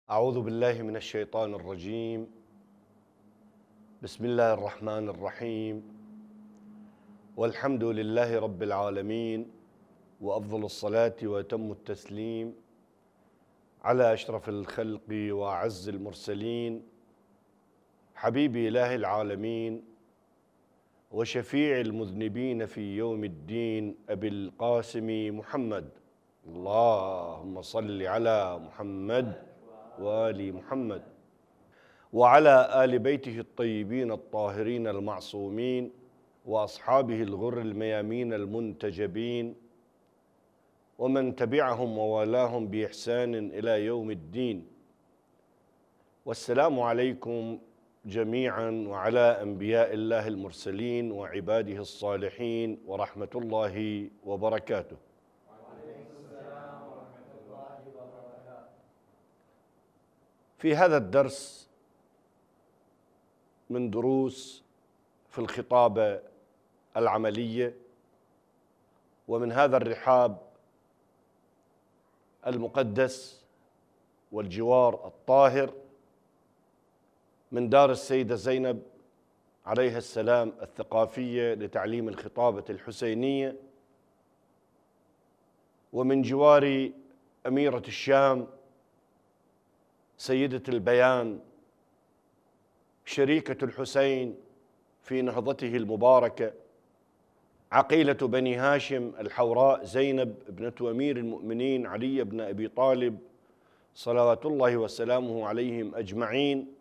أعوذ بالله من الشيطان الرجيم. بسم الله الرحمن الرحيم، والحمد لله رب العالمين، وأفضل الصلاة وأتم التسليم على أشرف الخلق وأعز المرسلين، حبيب إله العالمين وشفيع المذنبين في يوم الدين، أبي القاسم محمد. اللهم صل على محمد وآل محمد وعلى آل بيته الطيبين الطاهرين المعصومين وأصحابه الغر الميامين المنتجبين ومن تبعهم ووالاهم بإحسان إلى يوم الدين. والسلام عليكم جميعا وعلى أنبياء الله المرسلين وعباده الصالحين ورحمة الله وبركاته. في هذا الدرس من دروس في الخطابة العملية ومن هذا الرحاب المقدس والجوار الطاهر من دار السيدة زينب عليها السلام الثقافية لتعليم الخطابة الحسينية، ومن جوار أميرة الشام سيدة البيان شريكة الحسين في نهضته المباركة، عقيلة بني هاشم الحوراء زينب ابنة أمير المؤمنين علي بن أبي طالب صلوات الله وسلامه عليهم أجمعين.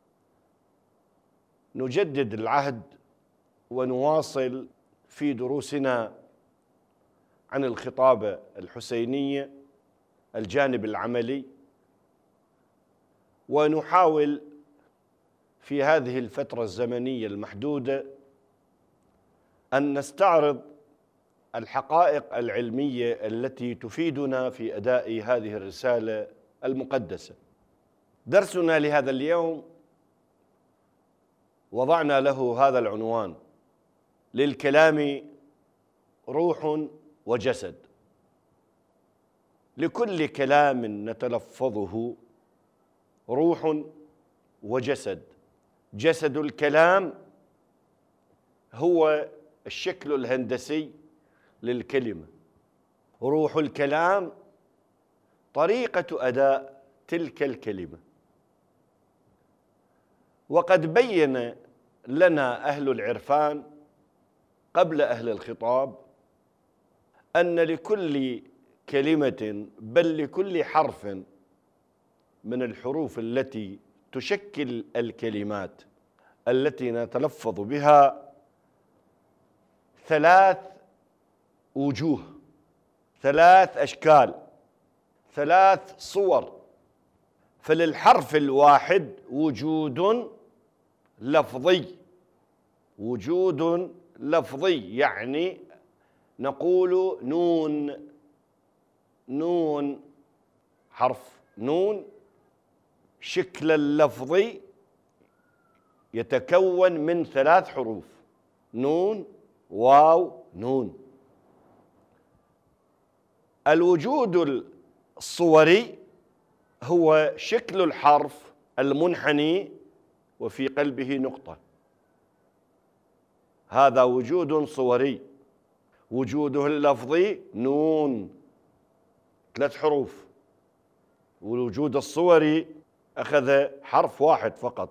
نجدد العهد ونواصل في دروسنا عن الخطابة الحسينية الجانب العملي، ونحاول في هذه الفترة الزمنية المحدودة أن نستعرض الحقائق العلمية التي تفيدنا في أداء هذه الرسالة المقدسة. درسنا لهذا اليوم وضعنا له هذا العنوان: للكلام روح وجسد. لكل كلام نتلفظه روح وجسد. جسد الكلام هو الشكل الهندسي للكلمة، روح الكلام طريقة أداء تلك الكلمة. وقد بين لنا أهل العرفان قبل أهل الخطاب أن لكل كلمة، بل لكل حرف من الحروف التي تشكل الكلمات التي نتلفظ بها ثلاث وجوه، ثلاث أشكال، ثلاث صور. فللحرف الواحد وجود لفظي، وجود لفظي يعني نقول نون. نون، حرف نون شكل اللفظي يتكون من ثلاث حروف: نون، واو، نون. الوجود الصوري هو شكل الحرف المنحني وفي قلبه نقطة، هذا وجود صوري. وجوده اللفظي نون، ثلاث حروف. والوجود الصوري أخذ حرف واحد فقط.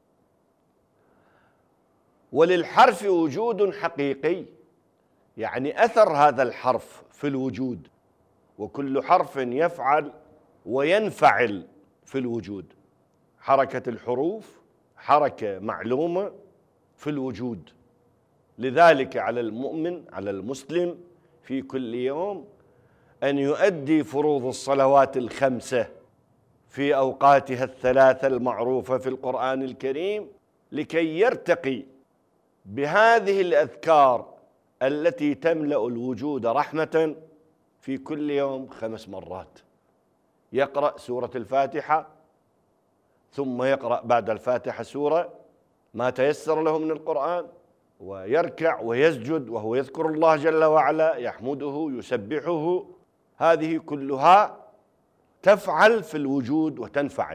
وللحرف وجود حقيقي، يعني أثر هذا الحرف في الوجود، وكل حرف يفعل وينفعل في الوجود. حركة الحروف حركة معلومة في الوجود. لذلك على المؤمن، على المسلم، في كل يوم أن يؤدي فروض الصلوات الخمسة في أوقاتها الثلاثة المعروفة في القرآن الكريم، لكي يرتقي بهذه الأذكار التي تملأ الوجود رحمة في كل يوم 5 مرات. يقرأ سورة الفاتحة، ثم يقرأ بعد الفاتحة سورة ما تيسر له من القرآن، ويركع ويسجد وهو يذكر الله جل وعلا، يحمده يسبحه. هذه كلها تفعل في الوجود وتنفعل.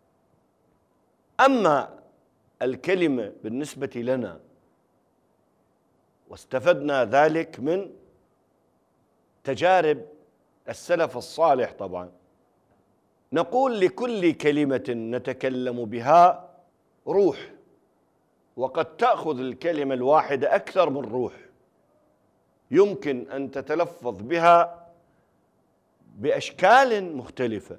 أما الكلمة بالنسبة لنا، واستفدنا ذلك من تجارب السلف الصالح طبعا، نقول لكل كلمة نتكلم بها روح، وقد تأخذ الكلمة الواحدة أكثر من روح. يمكن أن تتلفظ بها بأشكال مختلفة،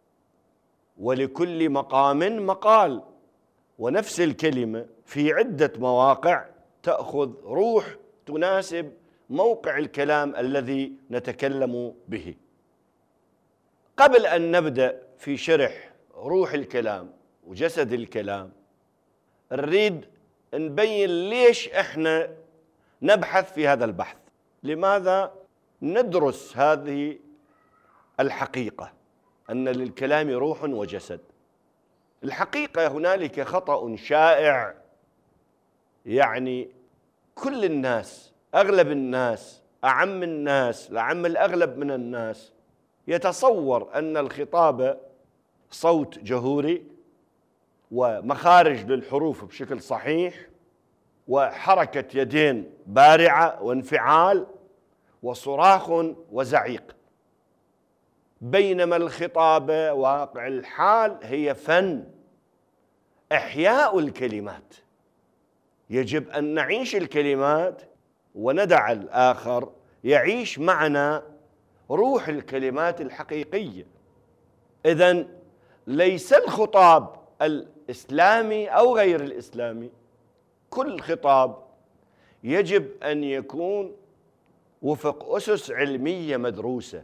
ولكل مقام مقال، ونفس الكلمة في عدة مواقع تأخذ روح تناسب موقع الكلام الذي نتكلم به. قبل أن نبدأ في شرح روح الكلام وجسد الكلام، نريد نبين ليش احنا نبحث في هذا البحث، لماذا ندرس هذه الحقيقة أن للكلام روح وجسد. الحقيقة هنالك خطأ شائع، يعني كل الناس، أغلب الناس، أعم الناس، لعم الأغلب من الناس يتصور أن الخطاب صوت جهوري ومخارج للحروف بشكل صحيح وحركة يدين بارعة وانفعال وصراخ وزعيق، بينما الخطابة واقع الحال هي فن إحياء الكلمات. يجب أن نعيش الكلمات وندع الآخر يعيش معنا روح الكلمات الحقيقية. إذن ليس الخطاب الإسلامي أو غير الإسلامي، كل خطاب يجب أن يكون وفق أسس علمية مدروسة،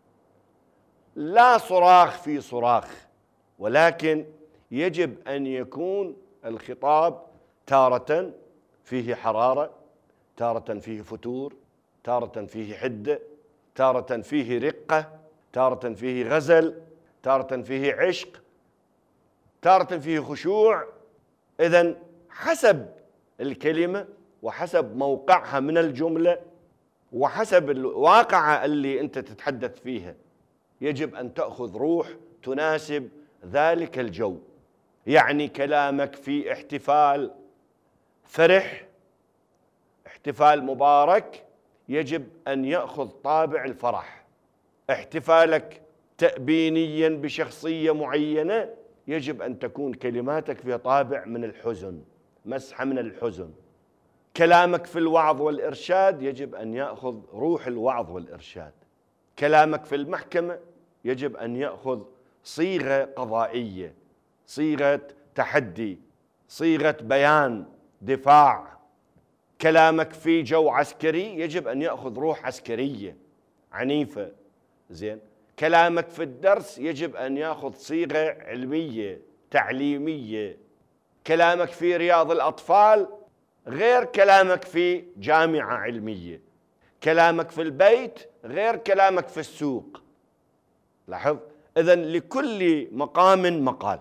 لا صراخ في صراخ، ولكن يجب أن يكون الخطاب تارة فيه حرارة، تارة فيه فتور، تارة فيه حدة، تارة فيه رقة، تارة فيه غزل، تارة فيه عشق، تارة فيه خشوع. إذن حسب الكلمة وحسب موقعها من الجملة وحسب الواقعة اللي أنت تتحدث فيها يجب أن تأخذ روح تناسب ذلك الجو. يعني كلامك في احتفال فرح، احتفال مبارك، يجب أن يأخذ طابع الفرح. احتفالك تأبينيا بشخصية معينة، يجب أن تكون كلماتك فيها طابع من الحزن، مسحة من الحزن. كلامك في الوعظ والإرشاد يجب أن يأخذ روح الوعظ والإرشاد. كلامك في المحكمة يجب أن يأخذ صيغة قضائية، صيغة تحدي، صيغة بيان، دفاع. كلامك في جو عسكري يجب أن يأخذ روح عسكرية عنيفة. زين، كلامك في الدرس يجب أن يأخذ صيغة علمية تعليمية. كلامك في رياض الأطفال غير كلامك في جامعة علمية. كلامك في البيت غير كلامك في السوق. لاحظ، إذن لكل مقام مقال.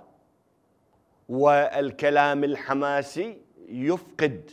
والكلام الحماسي يفقد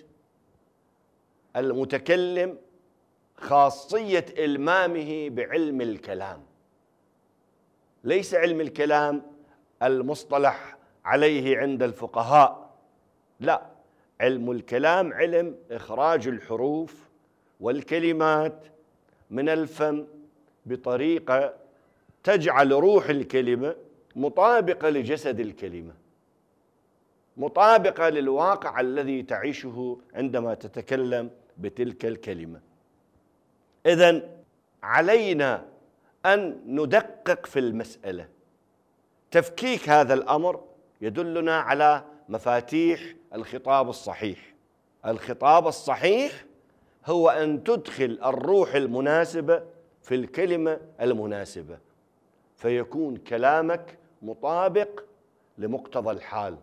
المتكلم خاصية إلمامه بعلم الكلام. ليس علم الكلام المصطلح عليه عند الفقهاء، لا، علم الكلام علم إخراج الحروف والكلمات من الفم بطريقة تجعل روح الكلمة مطابقة لجسد الكلمة، مطابقة للواقع الذي تعيشه عندما تتكلم بتلك الكلمة. إذن علينا أن ندقق في المسألة. تفكيك هذا الأمر يدلنا على مفاتيح الخطاب الصحيح. الخطاب الصحيح هو أن تدخل الروح المناسبة في الكلمة المناسبة، فيكون كلامك مطابق لمقتضى الحال.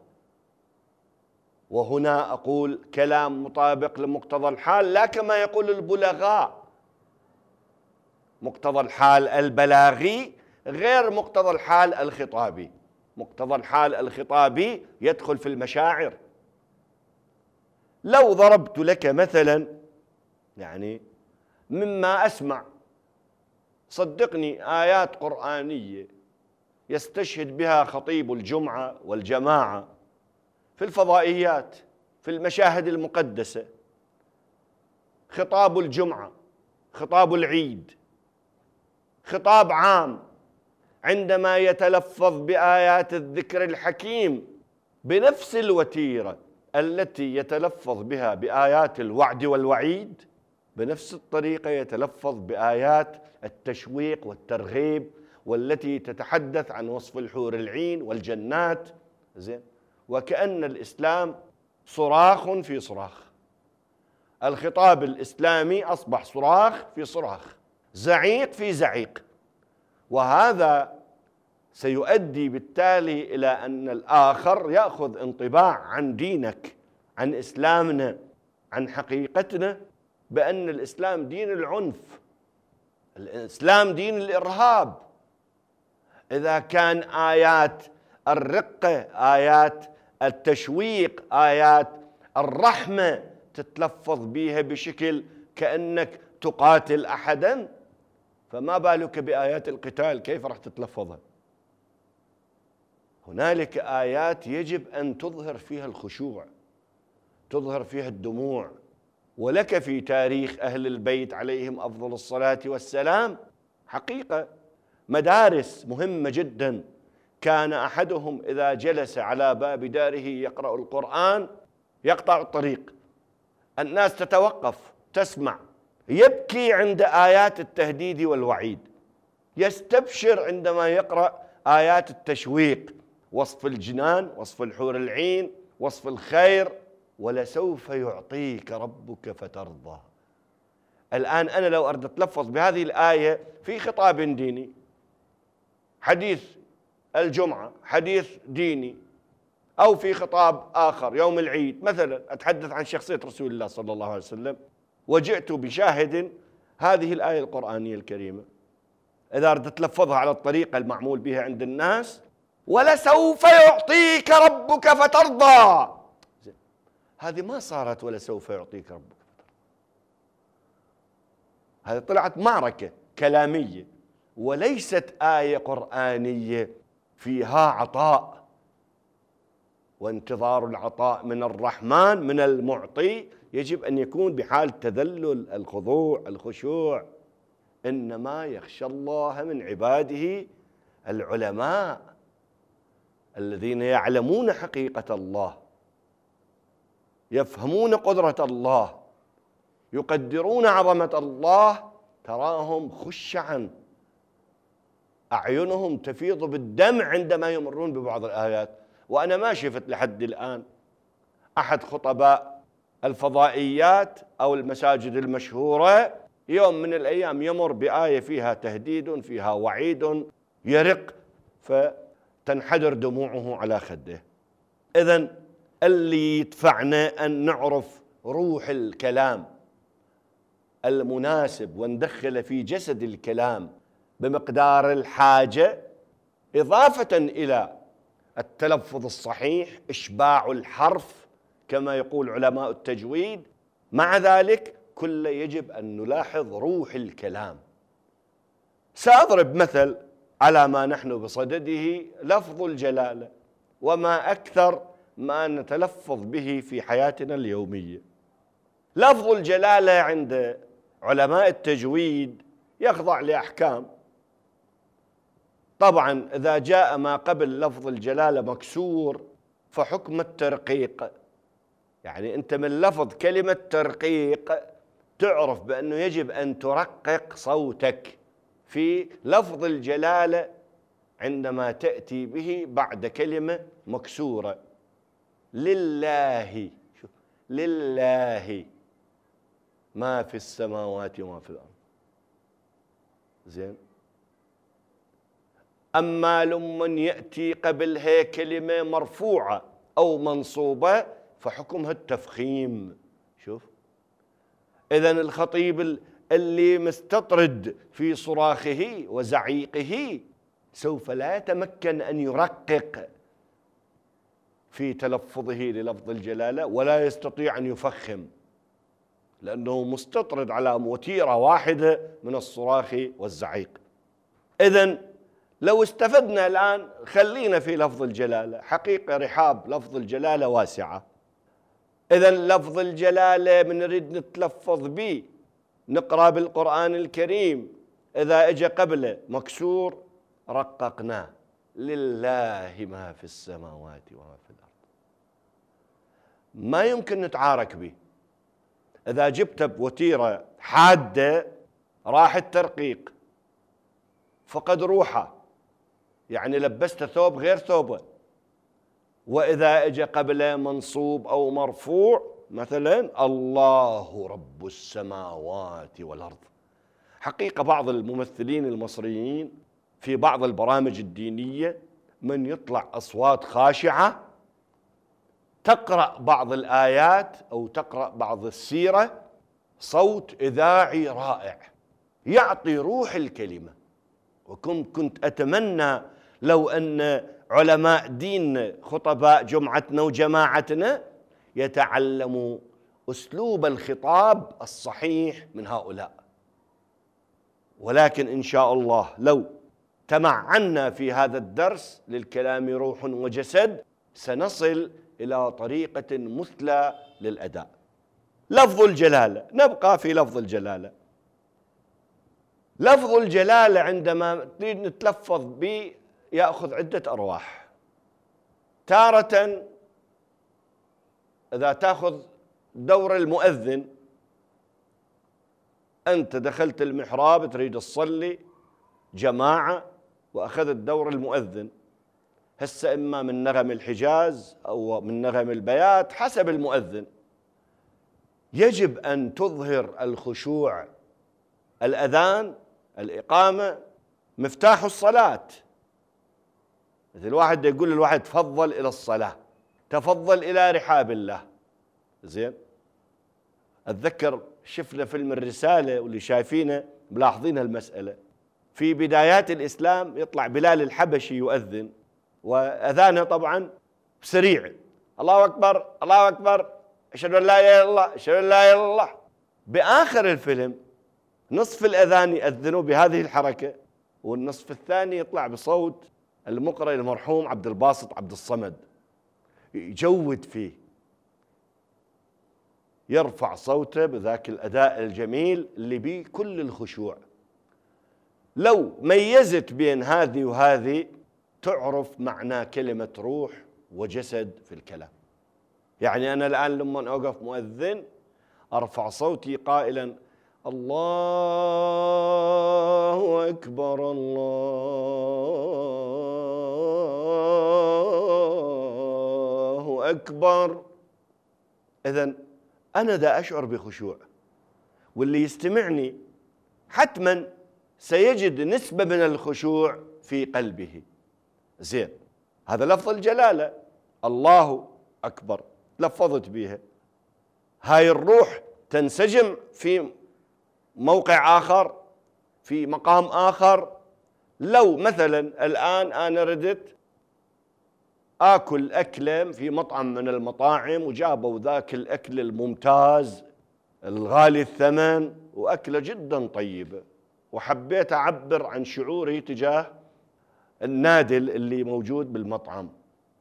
وهنا أقول كلام مطابق لمقتضى الحال لا كما يقول البلغاء. مقتضى الحال البلاغي غير مقتضى الحال الخطابي. مقتضى الحال الخطابي يدخل في المشاعر. لو ضربت لك مثلا، يعني مما أسمع، صدقني، آيات قرآنية يستشهد بها خطيب الجمعة والجماعة في الفضائيات، في المشاهد المقدسة. خطاب الجمعة، خطاب العيد، خطاب عام، عندما يتلفظ بآيات الذكر الحكيم بنفس الوتيرة التي يتلفظ بها بآيات الوعد والوعيد، بنفس الطريقة يتلفظ بآيات التشويق والترغيب، والتي تتحدث عن وصف الحور العين والجنات. زين، وكأن الإسلام صراخ في صراخ. الخطاب الإسلامي أصبح صراخ في صراخ، زعيق في زعيق. وهذا سيؤدي بالتالي إلى أن الآخر يأخذ انطباع عن دينك، عن إسلامنا، عن حقيقتنا، بأن الإسلام دين العنف، الإسلام دين الإرهاب. إذا كان آيات الرقة، آيات التشويق، آيات الرحمة تتلفظ بها بشكل كأنك تقاتل أحدا، فما بالك بآيات القتال، كيف راح تتلفظها؟ هنالك آيات يجب أن تظهر فيها الخشوع، تظهر فيها الدموع. ولك في تاريخ أهل البيت عليهم أفضل الصلاة والسلام حقيقة مدارس مهمة جدا. كان أحدهم إذا جلس على باب داره يقرأ القرآن يقطع الطريق، الناس تتوقف تسمع، يبكي عند آيات التهديد والوعيد، يستبشر عندما يقرأ آيات التشويق، وصف الجنان، وصف الحور العين، وصف الخير. ولسوف يعطيك ربك فترضى. الآن أنا لو أريد أتلفظ بهذه الآية في خطاب ديني، حديث الجمعة، حديث ديني، أو في خطاب آخر يوم العيد مثلا، أتحدث عن شخصية رسول الله صلى الله عليه وسلم، وجئت بشاهد هذه الآية القرآنية الكريمة، إذا أردت تلفظها على الطريقة المعمول بها عند الناس، ولسوف يعطيك ربك فترضى، هذه ما صارت ولسوف يعطيك ربك فترضى، هذه طلعت معركة كلامية وليست آية قرآنية فيها عطاء وانتظار العطاء من الرحمن من المعطي. يجب أن يكون بحال تذلل، الخضوع، الخشوع. إنما يخشى الله من عباده العلماء الذين يعلمون حقيقة الله، يفهمون قدرة الله، يقدرون عظمة الله، تراهم خشعا، أعينهم تفيض بالدمع عندما يمرون ببعض الآيات. وأنا ما شفت لحد الآن أحد خطباء الفضائيات أو المساجد المشهورة يوم من الأيام يمر بآية فيها تهديد، فيها وعيد، يرق فتنحدر دموعه على خده. إذن اللي يدفعنا أن نعرف روح الكلام المناسب وندخل في جسد الكلام بمقدار الحاجة، إضافة إلى التلفظ الصحيح، إشباع الحرف كما يقول علماء التجويد، مع ذلك كل يجب أن نلاحظ روح الكلام. سأضرب مثل على ما نحن بصدده، لفظ الجلالة، وما أكثر ما نتلفظ به في حياتنا اليومية. لفظ الجلالة عند علماء التجويد يخضع لأحكام. طبعا إذا جاء ما قبل لفظ الجلالة مكسور فحكم الترقيق، يعني أنت من لفظ كلمة ترقيق تعرف بأنه يجب أن ترقق صوتك في لفظ الجلالة عندما تأتي به بعد كلمة مكسورة. لله، لله ما في السماوات وما في الأرض. زين، أما لمن يأتي قبلها كلمة مرفوعة أو منصوبة فحكمها التفخيم. شوف، إذن الخطيب اللي مستطرد في صراخه وزعيقه سوف لا يتمكن أن يرقق في تلفظه للفظ الجلالة، ولا يستطيع أن يفخم لأنه مستطرد على وتيرة واحدة من الصراخ والزعيق. إذن لو استفدنا الآن خلينا في لفظ الجلالة، حقيقة رحاب لفظ الجلالة واسعة. إذا لفظ الجلالة من نريد نتلفظ به نقرأ بالقرآن الكريم، إذا إجا قبله مكسور رققناه، لله ما في السماوات وما في الأرض، ما يمكن نتعارك به. إذا جبت بوتيرة حادة راح الترقيق، فقد روحه، يعني لبست ثوب غير ثوبه. وإذا إجا قبله منصوب أو مرفوع، مثلا الله رب السماوات والأرض. حقيقة بعض الممثلين المصريين في بعض البرامج الدينية من يطلع أصوات خاشعة تقرأ بعض الآيات أو تقرأ بعض السيرة، صوت إذاعي رائع يعطي روح الكلمة. وكنت أتمنى لو أن علماء ديننا خطباء جمعتنا وجماعتنا يتعلموا أسلوب الخطاب الصحيح من هؤلاء. ولكن إن شاء الله لو تمعنا في هذا الدرس للكلام روح وجسد سنصل إلى طريقة مثلى للأداء. لفظ الجلالة، نبقى في لفظ الجلالة. لفظ الجلالة عندما نريد نتلفظ به يأخذ عدة أرواح. تارة إذا تأخذ دور المؤذن، أنت دخلت المحراب تريد تصلي جماعة وأخذت دور المؤذن، هسه إما من نغم الحجاز أو من نغم البيات حسب المؤذن، يجب أن تظهر الخشوع. الأذان الإقامة مفتاح الصلاة. مثل واحد يقول للواحد تفضل إلى الصلاة، تفضل إلى رحاب الله. زين، أتذكر شفنا فيلم الرسالة واللي شايفينه ملاحظين هالمسألة. في بدايات الإسلام يطلع بلال الحبشي يؤذن، وأذانه طبعا سريع، الله أكبر الله أكبر أشهد أن لا إله إلا الله أشهد أن لا إله إلا الله. بآخر الفيلم نصف الأذان يأذنوا بهذه الحركة، والنصف الثاني يطلع بصوت المقرئ المرحوم عبد الباسط عبد الصمد، يجود فيه، يرفع صوته بذاك الأداء الجميل اللي بيه كل الخشوع. لو ميزت بين هذه وهذه تعرف معنى كلمة روح وجسد في الكلام. يعني أنا الآن لما أوقف مؤذن أرفع صوتي قائلا الله أكبر الله أكبر، إذن أنا دا أشعر بخشوع، واللي يستمعني حتما سيجد نسبة من الخشوع في قلبه. زين، هذا لفظ الجلالة الله أكبر لفظت بها. هاي الروح تنسجم في موقع آخر في مقام آخر. لو مثلا الآن أنا ردت آكل أكلة في مطعم من المطاعم وجابوا ذاك الأكل الممتاز الغالي الثمن وأكلة جدا طيبة، وحبيت أعبر عن شعوري تجاه النادل اللي موجود بالمطعم،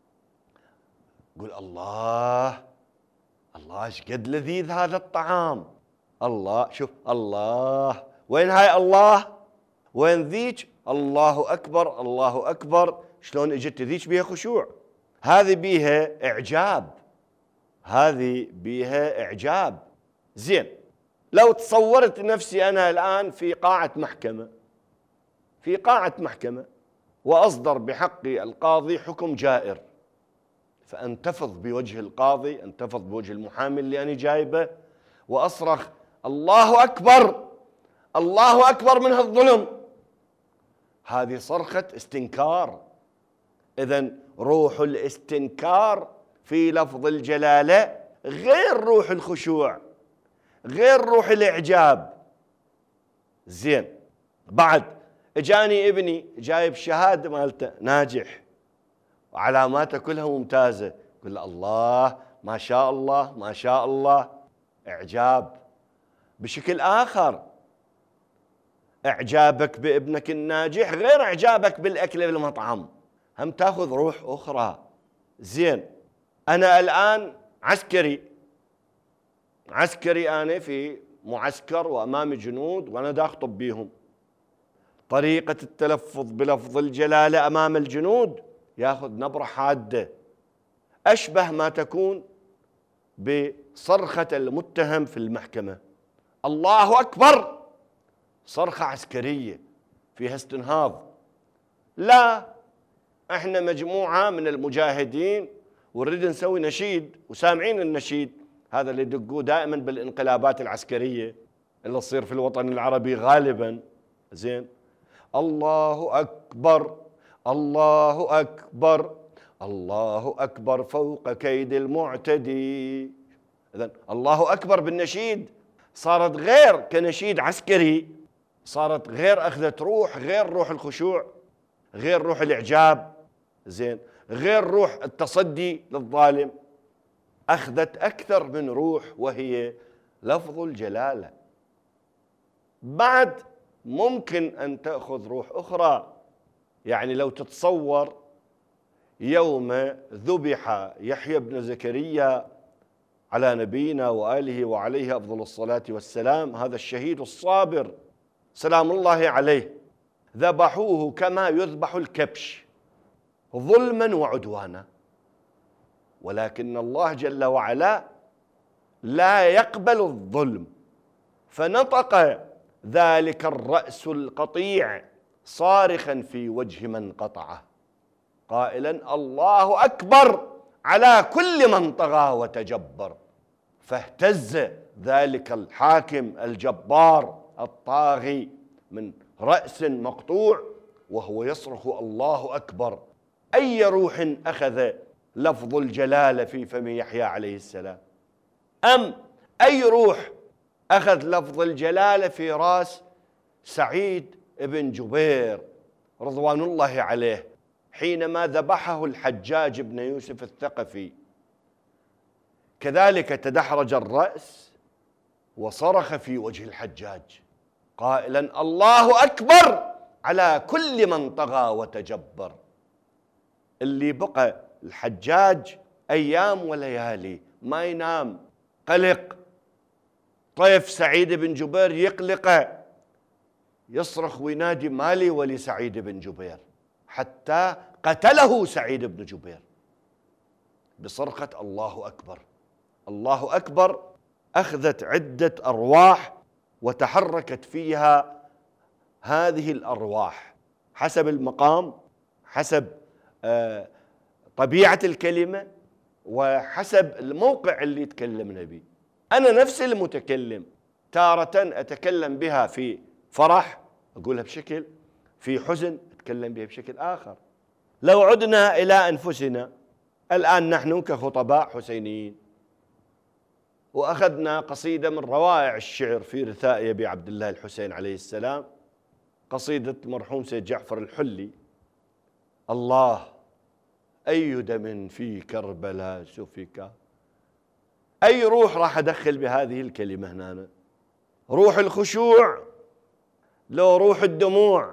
قل الله الله ايش قد لذيذ هذا الطعام، الله شوف الله، وين هاي الله وين ذيك الله أكبر الله أكبر. شلون اجت ذيك بيها خشوع، هذه بيها إعجاب، هذه بيها إعجاب. زين، لو تصورت نفسي أنا الآن في قاعة محكمة، في قاعة محكمة وأصدر بحقي القاضي حكم جائر، فأنتفض بوجه القاضي، أنتفض بوجه المحامي اللي أنا جايبه، وأصرخ الله أكبر الله أكبر من هالظلم. هذه صرخة استنكار. إذن روح الاستنكار في لفظ الجلالة غير روح الخشوع، غير روح الإعجاب. زين، بعد اجاني ابني جايب شهادة مالته ناجح وعلاماته كلها ممتازة، قل له الله ما شاء الله ما شاء الله، إعجاب. بشكل آخر إعجابك بابنك الناجح غير إعجابك بالأكل بالمطعم، هم تأخذ روح أخرى. زين، أنا الآن عسكري أنا في معسكر وأمامي جنود وأنا دا أخطب بيهم. طريقة التلفظ بلفظ الجلالة أمام الجنود يأخذ نبرة حادة، أشبه ما تكون بصرخة المتهم في المحكمة. الله أكبر، صرخة عسكرية فيها استنهاض. لا، احنا مجموعة من المجاهدين ونريد نسوي نشيد وسامعين النشيد هذا اللي يدقوه دائما بالانقلابات العسكرية اللي تصير في الوطن العربي غالبا. زين، الله أكبر الله أكبر الله أكبر فوق كيد المعتدي. إذن الله أكبر بالنشيد صارت غير كنشيد عسكري، صارت غير أخذت روح، غير روح الخشوع، غير روح الإعجاب، زين، غير روح التصدي للظالم، أخذت أكثر من روح وهي لفظ الجلالة. بعد ممكن أن تأخذ روح أخرى، يعني لو تتصور يوم ذبح يحيى بن زكريا على نبينا وآله وعليه أفضل الصلاة والسلام، هذا الشهيد الصابر سلام الله عليه، ذبحوه كما يذبح الكبش ظلما وعدوانا، ولكن الله جل وعلا لا يقبل الظلم، فنطق ذلك الرأس القطيع صارخا في وجه من قطعه قائلا الله أكبر على كل من طغى وتجبر. فاهتز ذلك الحاكم الجبار الطاغي من رأس مقطوع وهو يصرخ الله أكبر. أي روح أخذ لفظ الجلالة في فم يحيى عليه السلام؟ أم أي روح أخذ لفظ الجلالة في رأس سعيد بن جبير رضوان الله عليه حينما ذبحه الحجاج بن يوسف الثقفي؟ كذلك تدحرج الرأس وصرخ في وجه الحجاج قائلا الله أكبر على كل من طغى وتجبر. اللي بقى الحجاج أيام وليالي ما ينام، قلق، طيف سعيد بن جبير يقلقه، يصرخ وينادي مالي ولسعيد بن جبير، حتى قتله سعيد بن جبير بصرخة الله أكبر. الله أكبر أخذت عدة أرواح وتحركت فيها هذه الأرواح حسب المقام، حسب طبيعة الكلمة، وحسب الموقع اللي تكلمنا به. أنا نفس المتكلم تارة أتكلم بها في فرح أقولها بشكل، في حزن أتكلم بها بشكل آخر. لو عدنا إلى أنفسنا الآن نحن كخطباء حسينيين وأخذنا قصيدة من روائع الشعر في رثاء أبي عبد الله الحسين عليه السلام، قصيدة مرحوم سيد جعفر الحلي: الله أي دم في كربلاء سفك. أي روح راح أدخل بهذه الكلمة هنا؟ روح الخشوع لو روح الدموع،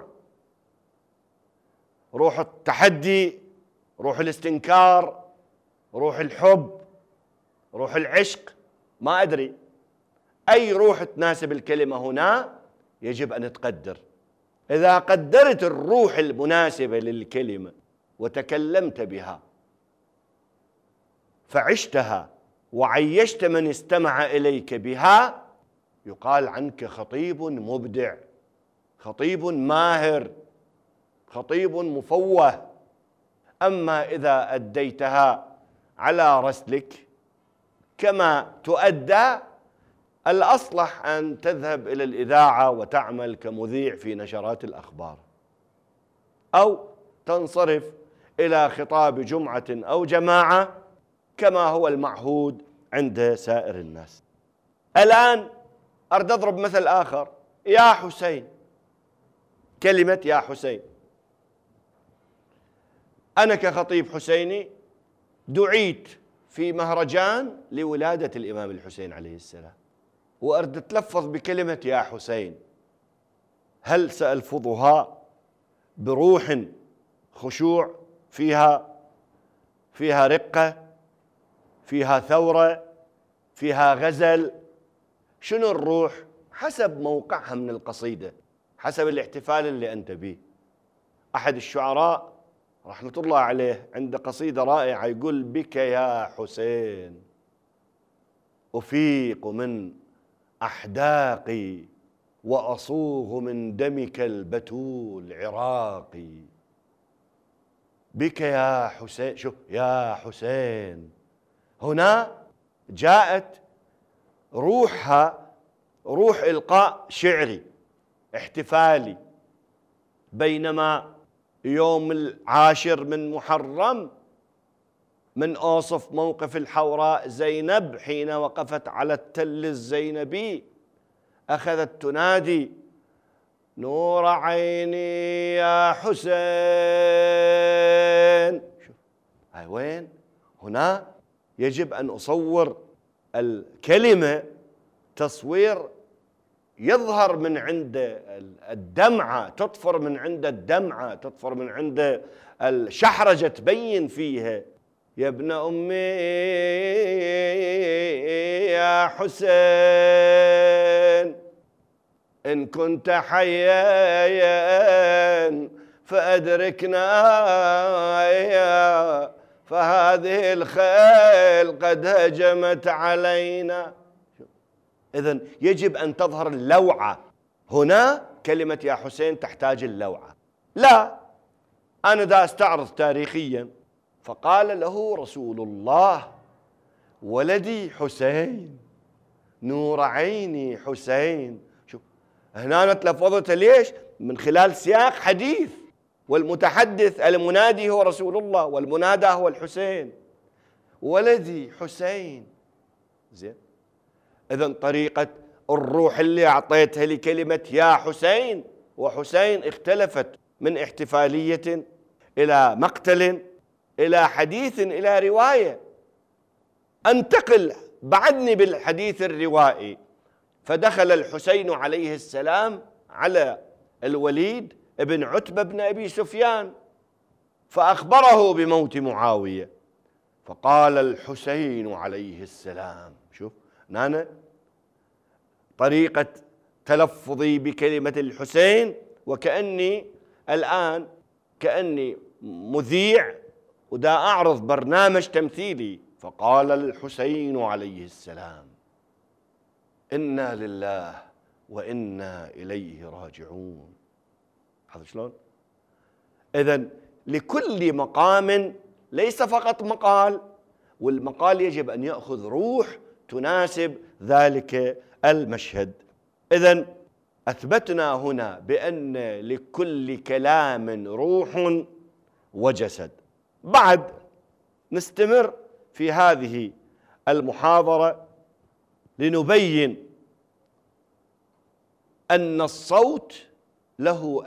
روح التحدي، روح الاستنكار، روح الحب، روح العشق، ما أدري أي روح تناسب الكلمة هنا يجب أن تقدر. إذا قدرت الروح المناسبة للكلمة وتكلمت بها فعشتها وعيشت من استمع إليك بها يقال عنك خطيب مبدع، خطيب ماهر، خطيب مفوه. أما إذا أديتها على رسلك كما تؤدى، الأصلح أن تذهب إلى الإذاعة وتعمل كمذيع في نشرات الأخبار، أو تنصرف إلى خطاب جمعة أو جماعة كما هو المعهود عند سائر الناس. الآن أريد أضرب مثل آخر: يا حسين، كلمة يا حسين. أنا كخطيب حسيني دعيت في مهرجان لولادة الإمام الحسين عليه السلام، وأريد أتلفظ بكلمة يا حسين. هل سألفظها بروح خشوع فيها رقة، فيها ثورة، فيها غزل؟ شنو الروح؟ حسب موقعها من القصيدة، حسب الاحتفال اللي أنت به. أحد الشعراء رحمة الله عليه عنده قصيدة رائعة يقول: بك يا حسين أفيق من أحداقي وأصوغ من دمك البتول عراقي. بك يا حسين، شوف يا حسين، هنا جاءت روحها روح إلقاء شعري احتفالي، بينما يوم 10 من محرم من أوصف موقف الحوراء زينب حين وقفت على التل الزينبي أخذت تنادي: نور عيني يا حسين. شوف هاي وين؟ هنا يجب أن أصور الكلمة تصوير يظهر من عند الدمعة، تطفر من عند الدمعة، تطفر من عند الشحرجة، تبين فيها: يا ابن أمي يا حسين إن كنت حيا فأدركنا فهذه الخيل قد هجمت علينا. إذن يجب أن تظهر اللوعة. هنا كلمة يا حسين تحتاج اللوعة. لا، أنا دا أستعرض تاريخيا، فقال له رسول الله: ولدي حسين، نور عيني حسين. شوف هنا أنا تلفظت ليش؟ من خلال سياق حديث، والمتحدث المنادي هو رسول الله والمنادى هو الحسين. ولدي حسين. زين، إذن طريقة الروح اللي أعطيتها لكلمة يا حسين وحسين اختلفت من احتفالية إلى مقتل إلى حديث إلى رواية. أنتقل بعدني بالحديث الروائي. فدخل الحسين عليه السلام على الوليد بن عتبة بن أبي سفيان فأخبره بموت معاوية، فقال الحسين عليه السلام، شوف نانا طريقة تلفظي بكلمة الحسين وكأني الآن كأني مذيع ودا أعرض برنامج تمثيلي. فقال الحسين عليه السلام: إنا لله وإنا إليه راجعون. هذا شلون؟ إذن لكل مقام ليس فقط مقال، والمقال يجب أن يأخذ روح تناسب ذلك المشهد. إذن أثبتنا هنا بأن لكل كلام روح وجسد. بعد نستمر في هذه المحاضرة لنبين أن الصوت له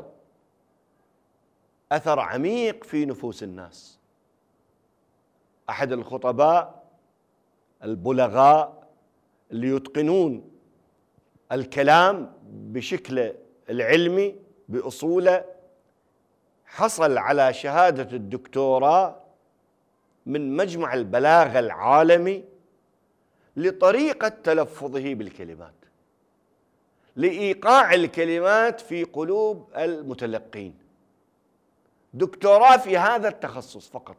أثر عميق في نفوس الناس. أحد الخطباء البلغاء اللي يتقنون الكلام بشكله العلمي بأصوله حصل على شهادة الدكتوراه من مجمع البلاغة العالمي لطريقة تلفظه بالكلمات، لإيقاع الكلمات في قلوب المتلقين. دكتوراه في هذا التخصص فقط،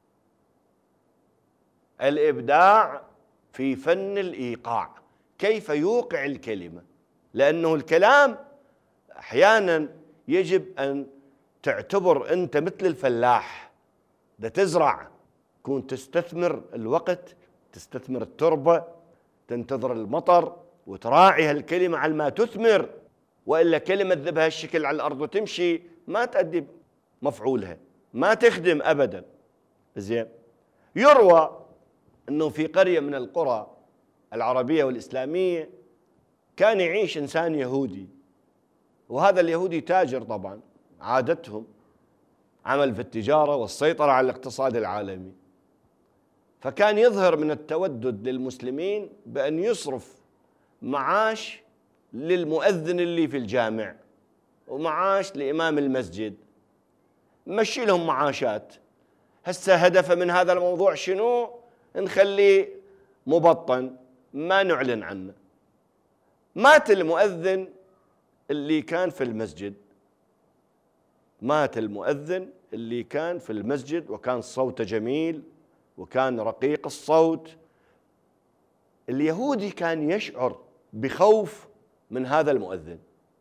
الإبداع في فن الإيقاع، كيف يوقع الكلمة. لأنه الكلام أحيانا يجب أن تعتبر أنت مثل الفلاح ده تزرع، تكون تستثمر الوقت، تستثمر التربة، تنتظر المطر وتراعي هالكلمة على ما تثمر، وإلا كلمة ذبها الشكل على الأرض وتمشي ما تأدي مفعولها، ما تخدم أبدا. زين، يروى أنه في قرية من القرى العربية والإسلامية كان يعيش إنسان يهودي، وهذا اليهودي تاجر طبعا، عادتهم عمل في التجارة والسيطرة على الاقتصاد العالمي. فكان يظهر من التودد للمسلمين بأن يصرف معاش للمؤذن اللي في الجامع ومعاش لإمام المسجد، مشي لهم معاشات. هسه هدفه من هذا الموضوع شنو؟ نخليه مبطن ما نعلن عنه. مات المؤذن اللي كان في المسجد، مات المؤذن اللي كان في المسجد وكان صوته جميل وكان رقيق الصوت. اليهودي كان يشعر بخوف من هذا المؤذن.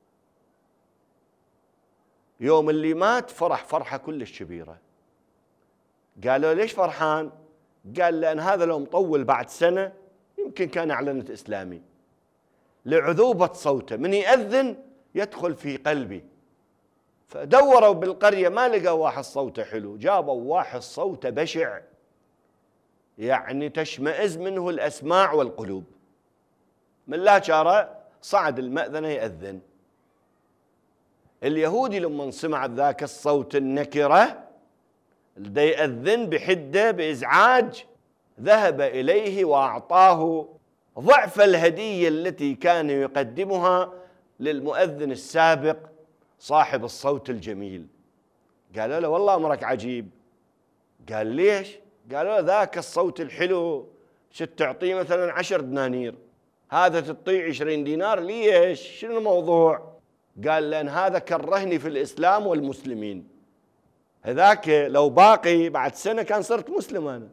يوم اللي مات فرح فرحة كلش كبيرة. قالوا ليش فرحان؟ قال لأن هذا لو مطول بعد سنة يمكن كان أعلنت إسلامي، لعذوبة صوته، من يأذن يدخل في قلبي. فدوروا بالقرية ما لقوا واحد صوته حلو، جابوا واحد صوته بشع، يعني تشمئز منه الأسماع والقلوب. من لا شارة صعد المأذنة يأذن. اليهودي لما سمع ذاك الصوت النكرة اللي يأذن بحدة بإزعاج، ذهب إليه وأعطاه ضعف الهدية التي كان يقدمها للمؤذن السابق صاحب الصوت الجميل. قالوا له والله أمرك عجيب. قال ليش؟ قالوا له ذاك الصوت الحلو شت تعطيه مثلا 10 دنانير، هذا تعطيه 20 دينار، ليش؟ شنو الموضوع؟ قال لأن هذا كرهني في الإسلام والمسلمين، هذاك لو باقي بعد سنة كان صرت مسلم أنا،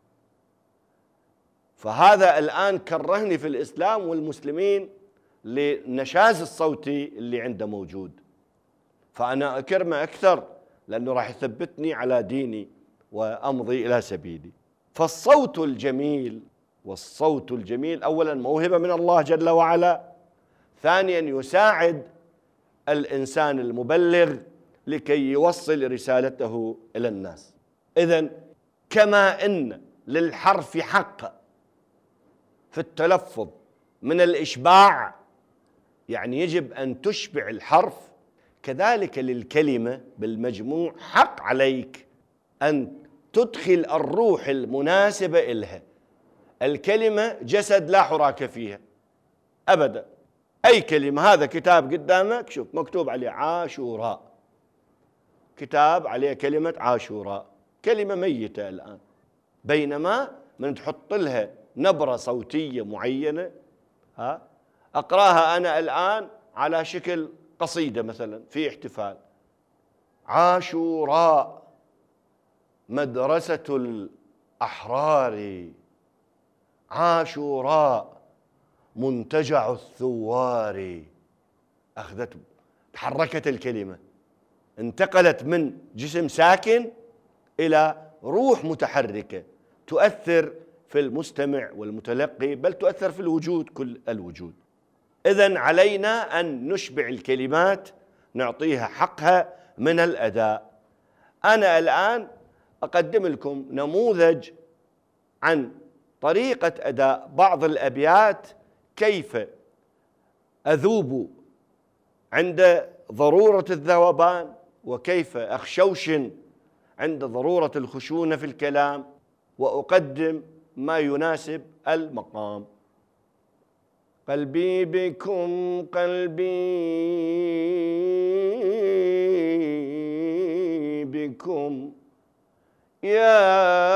فهذا الآن كرهني في الإسلام والمسلمين لنشاز الصوتي اللي عنده موجود، فأنا أكرمه أكثر لأنه راح يثبتني على ديني وأمضي إلى سبيلي. فالصوت الجميل، والصوت الجميل أولا موهبة من الله جل وعلا، ثانيا يساعد الإنسان المبلغ لكي يوصل رسالته إلى الناس. إذن كما إن للحرف حق في التلفظ من الإشباع، يعني يجب أن تشبع الحرف، كذلك للكلمة بالمجموع حق عليك أن تدخل الروح المناسبة إلها. الكلمة جسد لا حراك فيها أبدا. أي كلمة، هذا كتاب قدامك شوف مكتوب عليه عاشوراء، كتاب عليه كلمة عاشوراء، كلمة ميتة الآن، بينما من تحط لها نبرة صوتية معينة، أقراها أنا الآن على شكل قصيدة مثلا في احتفال: عاشوراء مدرسة الأحرار، عاشوراء منتجع الثوار. أخذت، تحركت الكلمة، انتقلت من جسم ساكن إلى روح متحركة تؤثر في المستمع والمتلقي، بل تؤثر في الوجود كل الوجود. إذن علينا أن نشبع الكلمات، نعطيها حقها من الأداء. أنا الآن أقدم لكم نموذج عن طريقة أداء بعض الأبيات، كيف أذوب عند ضرورة الذوبان، وكيف أخشوشن عند ضرورة الخشونة في الكلام، وأقدم ما يناسب المقام. قلبي بكم قلبي بكم يا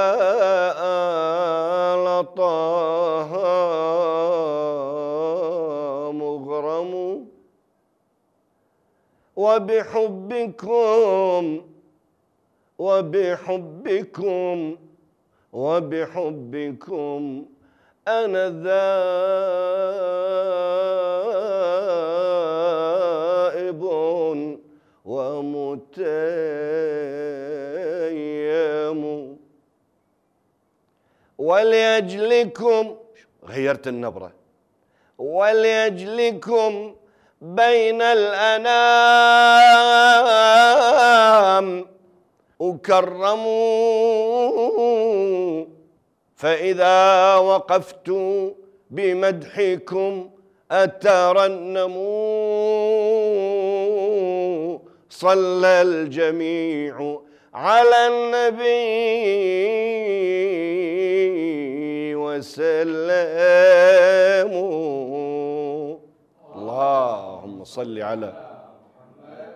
آل طه مغرم، وبحبكم وبحبكم وبحبكم أنا ذائب ومتيم، ولأجلكم، غيرت النبرة، ولأجلكم بين الأنام أكرموا، فإذا وقفت بمدحكم أترنم، صلى الجميع على النبي وسلموا. اللهم صل على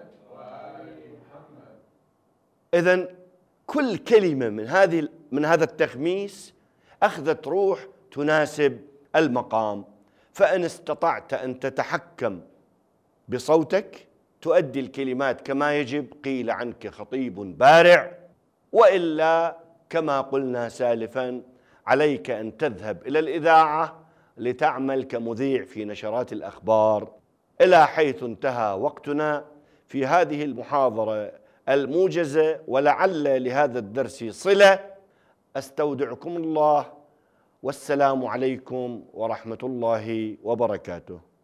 إذن كل كلمة من هذا التخميس أخذت روح تناسب المقام. فإن استطعت أن تتحكم بصوتك تؤدي الكلمات كما يجب، قيل عنك خطيب بارع، وإلا كما قلنا سالفا عليك أن تذهب إلى الإذاعة لتعمل كمذيع في نشرات الأخبار. إلى حيث انتهى وقتنا في هذه المحاضرة الموجزة، ولعل لهذا الدرس صلة. أستودعكم الله، والسلام عليكم ورحمة الله وبركاته.